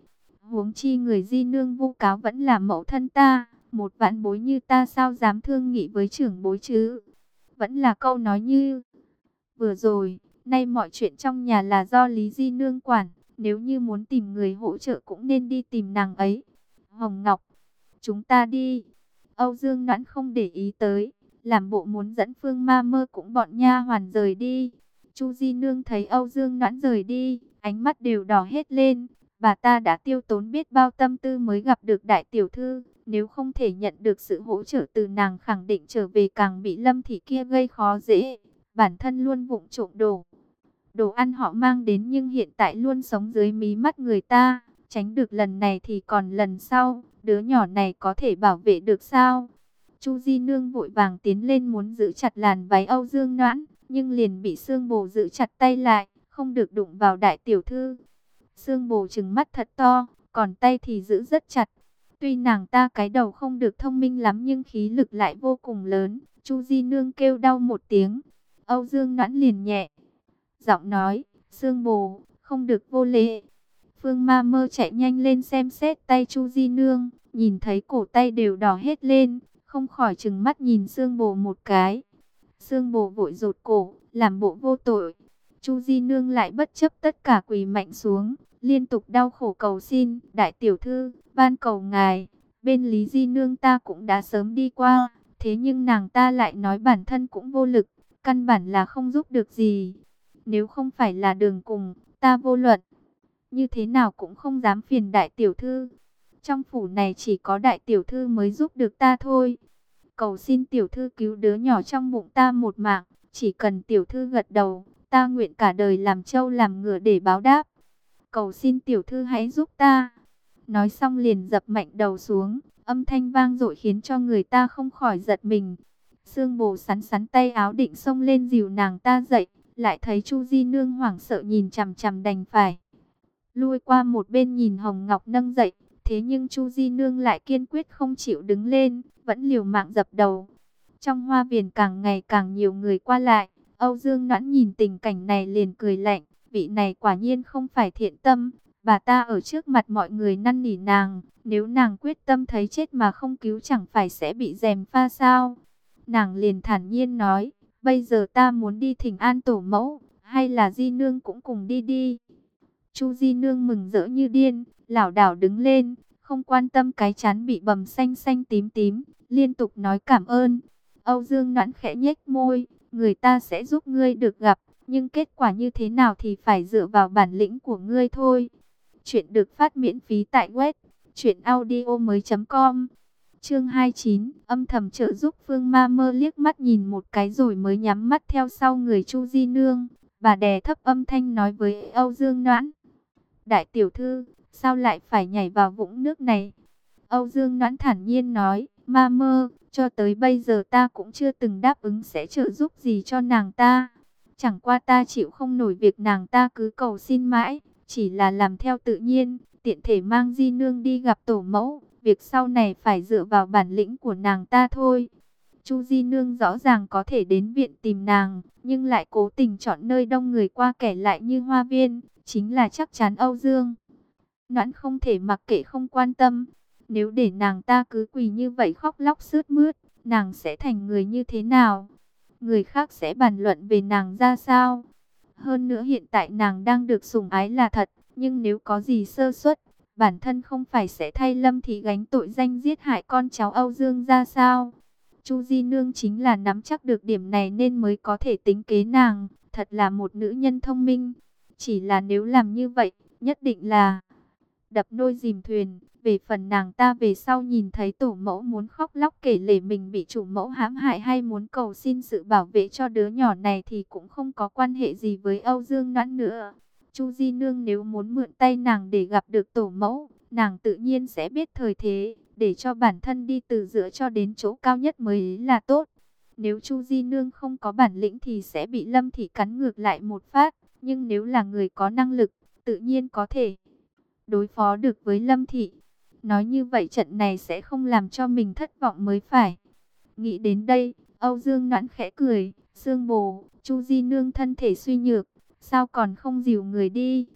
Huống chi người di nương vu cáo vẫn là mẫu thân ta, một vạn bối như ta sao dám thương nghị với trưởng bối chứ? Vẫn là câu nói như vừa rồi, nay mọi chuyện trong nhà là do Lý Di Nương quản, nếu như muốn tìm người hỗ trợ cũng nên đi tìm nàng ấy. Hồng Ngọc, chúng ta đi. Âu Dương Noãn không để ý tới, làm bộ muốn dẫn Phương Ma Mơ cũng bọn nha hoàn rời đi. Chu Di Nương thấy Âu Dương Noãn rời đi, ánh mắt đều đỏ hết lên. Bà ta đã tiêu tốn biết bao tâm tư mới gặp được đại tiểu thư, nếu không thể nhận được sự hỗ trợ từ nàng khẳng định trở về càng bị Lâm thị kia gây khó dễ. Bản thân luôn vụng trộm đồ đồ ăn họ mang đến, nhưng hiện tại luôn sống dưới mí mắt người ta, tránh được lần này thì còn lần sau, đứa nhỏ này có thể bảo vệ được sao? Chu Di Nương vội vàng tiến lên muốn giữ chặt làn váy Âu Dương Noãn, nhưng liền bị Sương Bồ giữ chặt tay lại, không được đụng vào đại tiểu thư. Sương Bồ trừng mắt thật to, còn tay thì giữ rất chặt. Tuy nàng ta cái đầu không được thông minh lắm nhưng khí lực lại vô cùng lớn. Chu Di Nương kêu đau một tiếng, Âu Dương Noãn liền nhẹ giọng nói, Sương Bồ, không được vô lễ. Phương Ma Mơ chạy nhanh lên xem xét tay Chu Di Nương, nhìn thấy cổ tay đều đỏ hết lên, không khỏi trừng mắt nhìn Sương Bồ một cái. Sương Bồ vội rụt cổ, làm bộ vô tội. Chu Di Nương lại bất chấp tất cả quỳ mạnh xuống, liên tục đau khổ cầu xin, đại tiểu thư, van cầu ngài, bên Lý Di Nương ta cũng đã sớm đi qua, thế nhưng nàng ta lại nói bản thân cũng vô lực, căn bản là không giúp được gì. Nếu không phải là đường cùng, ta vô luận như thế nào cũng không dám phiền đại tiểu thư. Trong phủ này chỉ có đại tiểu thư mới giúp được ta thôi. Cầu xin tiểu thư cứu đứa nhỏ trong bụng ta một mạng, chỉ cần tiểu thư gật đầu, ta nguyện cả đời làm trâu làm ngựa để báo đáp. Cầu xin tiểu thư hãy giúp ta. Nói xong liền dập mạnh đầu xuống, âm thanh vang dội khiến cho người ta không khỏi giật mình. Sương Bồ sắn sắn tay áo định xông lên dìu nàng ta dậy, lại thấy Chu Di Nương hoảng sợ nhìn chằm chằm đành phải lui qua một bên nhìn Hồng Ngọc nâng dậy. Thế nhưng Chu Di Nương lại kiên quyết không chịu đứng lên, vẫn liều mạng dập đầu. Trong hoa viên càng ngày càng nhiều người qua lại, Âu Dương Noãn nhìn tình cảnh này liền cười lạnh, vị này quả nhiên không phải thiện tâm. Bà ta ở trước mặt mọi người năn nỉ nàng, nếu nàng quyết tâm thấy chết mà không cứu chẳng phải sẽ bị gièm pha sao? Nàng liền thản nhiên nói, bây giờ ta muốn đi thỉnh an tổ mẫu, hay là Di Nương cũng cùng đi đi. Chu Di Nương mừng rỡ như điên, lảo đảo đứng lên, không quan tâm cái trán bị bầm xanh xanh tím tím, liên tục nói cảm ơn. Âu Dương Noãn khẽ nhếch môi, người ta sẽ giúp ngươi được gặp, nhưng kết quả như thế nào thì phải dựa vào bản lĩnh của ngươi thôi. Chuyện được phát miễn phí tại web truyện audio mới chấm com. Chương hai mươi chín, âm thầm trợ giúp. Phương Ma Mơ liếc mắt nhìn một cái rồi mới nhắm mắt theo sau người Chu Di Nương. Bà đè thấp âm thanh nói với Âu Dương Noãn, đại tiểu thư, sao lại phải nhảy vào vũng nước này? Âu Dương Noãn thản nhiên nói, Ma Mơ, cho tới bây giờ ta cũng chưa từng đáp ứng sẽ trợ giúp gì cho nàng ta. Chẳng qua ta chịu không nổi việc nàng ta cứ cầu xin mãi, chỉ là làm theo tự nhiên, tiện thể mang Di Nương đi gặp tổ mẫu. Việc sau này phải dựa vào bản lĩnh của nàng ta thôi. Chu Di Nương rõ ràng có thể đến viện tìm nàng, nhưng lại cố tình chọn nơi đông người qua kẻ lại như hoa viên, chính là chắc chắn Âu Dương Noãn không thể mặc kệ không quan tâm. Nếu để nàng ta cứ quỳ như vậy khóc lóc sướt mướt, nàng sẽ thành người như thế nào? Người khác sẽ bàn luận về nàng ra sao? Hơn nữa hiện tại nàng đang được sủng ái là thật, nhưng nếu có gì sơ suất, bản thân không phải sẽ thay Lâm thị gánh tội danh giết hại con cháu Âu Dương ra sao? Chu Di Nương chính là nắm chắc được điểm này nên mới có thể tính kế nàng, thật là một nữ nhân thông minh. Chỉ là nếu làm như vậy, nhất định là đập nôi dìm thuyền. Về phần nàng ta về sau nhìn thấy tổ mẫu muốn khóc lóc kể lể mình bị chủ mẫu hãm hại hay muốn cầu xin sự bảo vệ cho đứa nhỏ này thì cũng không có quan hệ gì với Âu Dương Noãn nữa. Chu Di Nương nếu muốn mượn tay nàng để gặp được tổ mẫu, nàng tự nhiên sẽ biết thời thế, để cho bản thân đi từ giữa cho đến chỗ cao nhất mới là tốt. Nếu Chu Di Nương không có bản lĩnh thì sẽ bị Lâm thị cắn ngược lại một phát, nhưng nếu là người có năng lực, tự nhiên có thể đối phó được với Lâm thị. Nói như vậy trận này sẽ không làm cho mình thất vọng mới phải. Nghĩ đến đây, Âu Dương Noãn khẽ cười, Sương Bồ, Chu Di Nương thân thể suy nhược, sao còn không dìu người đi?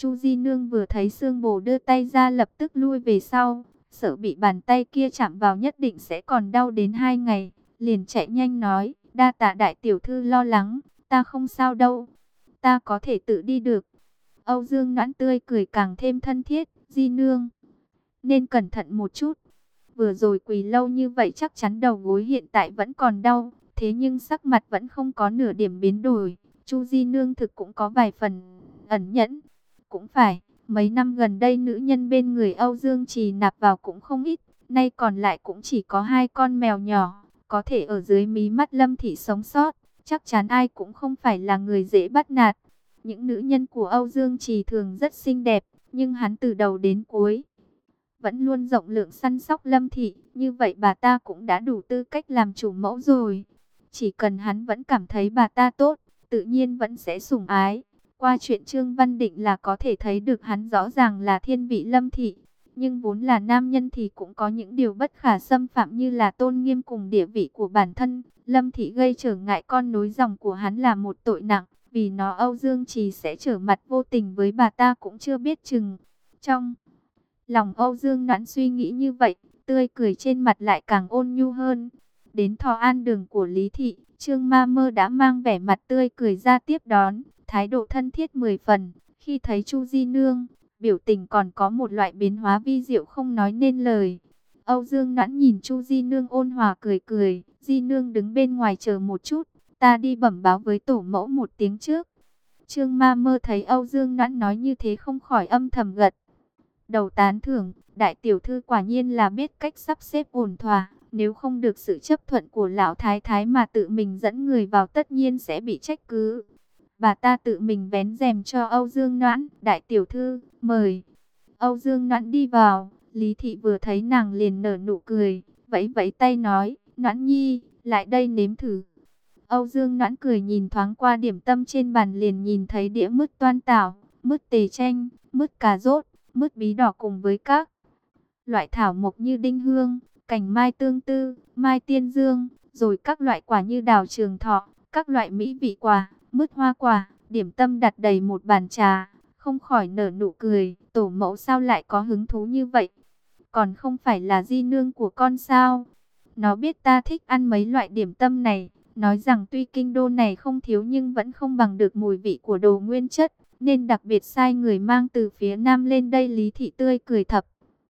Chu Di Nương vừa thấy Sương Bồ đưa tay ra lập tức lui về sau, sợ bị bàn tay kia chạm vào nhất định sẽ còn đau đến hai ngày, liền chạy nhanh nói, đa tạ đại tiểu thư lo lắng, ta không sao đâu, ta có thể tự đi được. Âu Dương Noãn tươi cười càng thêm thân thiết, Di Nương nên cẩn thận một chút, vừa rồi quỳ lâu như vậy chắc chắn đầu gối hiện tại vẫn còn đau, thế nhưng sắc mặt vẫn không có nửa điểm biến đổi. Chu Di Nương thực cũng có vài phần ẩn nhẫn. Cũng phải, mấy năm gần đây nữ nhân bên người Âu Dương Trì nạp vào cũng không ít, nay còn lại cũng chỉ có hai con mèo nhỏ, có thể ở dưới mí mắt Lâm Thị sống sót, chắc chắn ai cũng không phải là người dễ bắt nạt. Những nữ nhân của Âu Dương Trì thường rất xinh đẹp, nhưng hắn từ đầu đến cuối vẫn luôn rộng lượng săn sóc Lâm Thị, như vậy bà ta cũng đã đủ tư cách làm chủ mẫu rồi. Chỉ cần hắn vẫn cảm thấy bà ta tốt, tự nhiên vẫn sẽ sủng ái. Qua chuyện Trương Văn Định là có thể thấy được hắn rõ ràng là thiên vị Lâm Thị. Nhưng vốn là nam nhân thì cũng có những điều bất khả xâm phạm như là tôn nghiêm cùng địa vị của bản thân. Lâm Thị gây trở ngại con nối dòng của hắn là một tội nặng. Vì nó Âu Dương Trì sẽ trở mặt vô tình với bà ta cũng chưa biết chừng. Trong lòng Âu Dương Noãn suy nghĩ như vậy, tươi cười trên mặt lại càng ôn nhu hơn. Đến Thọ An đường của Lý Thị, Trương Ma Mơ đã mang vẻ mặt tươi cười ra tiếp đón, thái độ thân thiết mười phần. Khi thấy Chu Di Nương, biểu tình còn có một loại biến hóa vi diệu không nói nên lời. Âu Dương Noãn nhìn Chu Di Nương ôn hòa cười cười, Di Nương đứng bên ngoài chờ một chút, ta đi bẩm báo với tổ mẫu một tiếng trước. Trương Ma Mơ thấy Âu Dương Noãn nói như thế không khỏi âm thầm gật đầu tán thưởng, đại tiểu thư quả nhiên là biết cách sắp xếp ổn thỏa, nếu không được sự chấp thuận của lão thái thái mà tự mình dẫn người vào tất nhiên sẽ bị trách cứ. Bà ta tự mình vén rèm cho Âu Dương Noãn, đại tiểu thư, mời. Âu Dương Noãn đi vào, Lý Thị vừa thấy nàng liền nở nụ cười, vẫy vẫy tay nói, Noãn nhi, lại đây nếm thử. Âu Dương Noãn cười nhìn thoáng qua điểm tâm trên bàn liền nhìn thấy đĩa mứt toan tảo, mứt tề chanh, mứt cà rốt, mứt bí đỏ cùng với các loại thảo mộc như đinh hương, cành mai tương tư, mai tiên dương, rồi các loại quả như đào trường thọ, các loại mỹ vị quả, mứt hoa quả, điểm tâm đặt đầy một bàn trà, không khỏi nở nụ cười, tổ mẫu sao lại có hứng thú như vậy? Còn không phải là Di Nương của con sao? Nó biết ta thích ăn mấy loại điểm tâm này, nói rằng tuy kinh đô này không thiếu nhưng vẫn không bằng được mùi vị của đồ nguyên chất, nên đặc biệt sai người mang từ phía Nam lên đây. Lý Thị tươi cười thập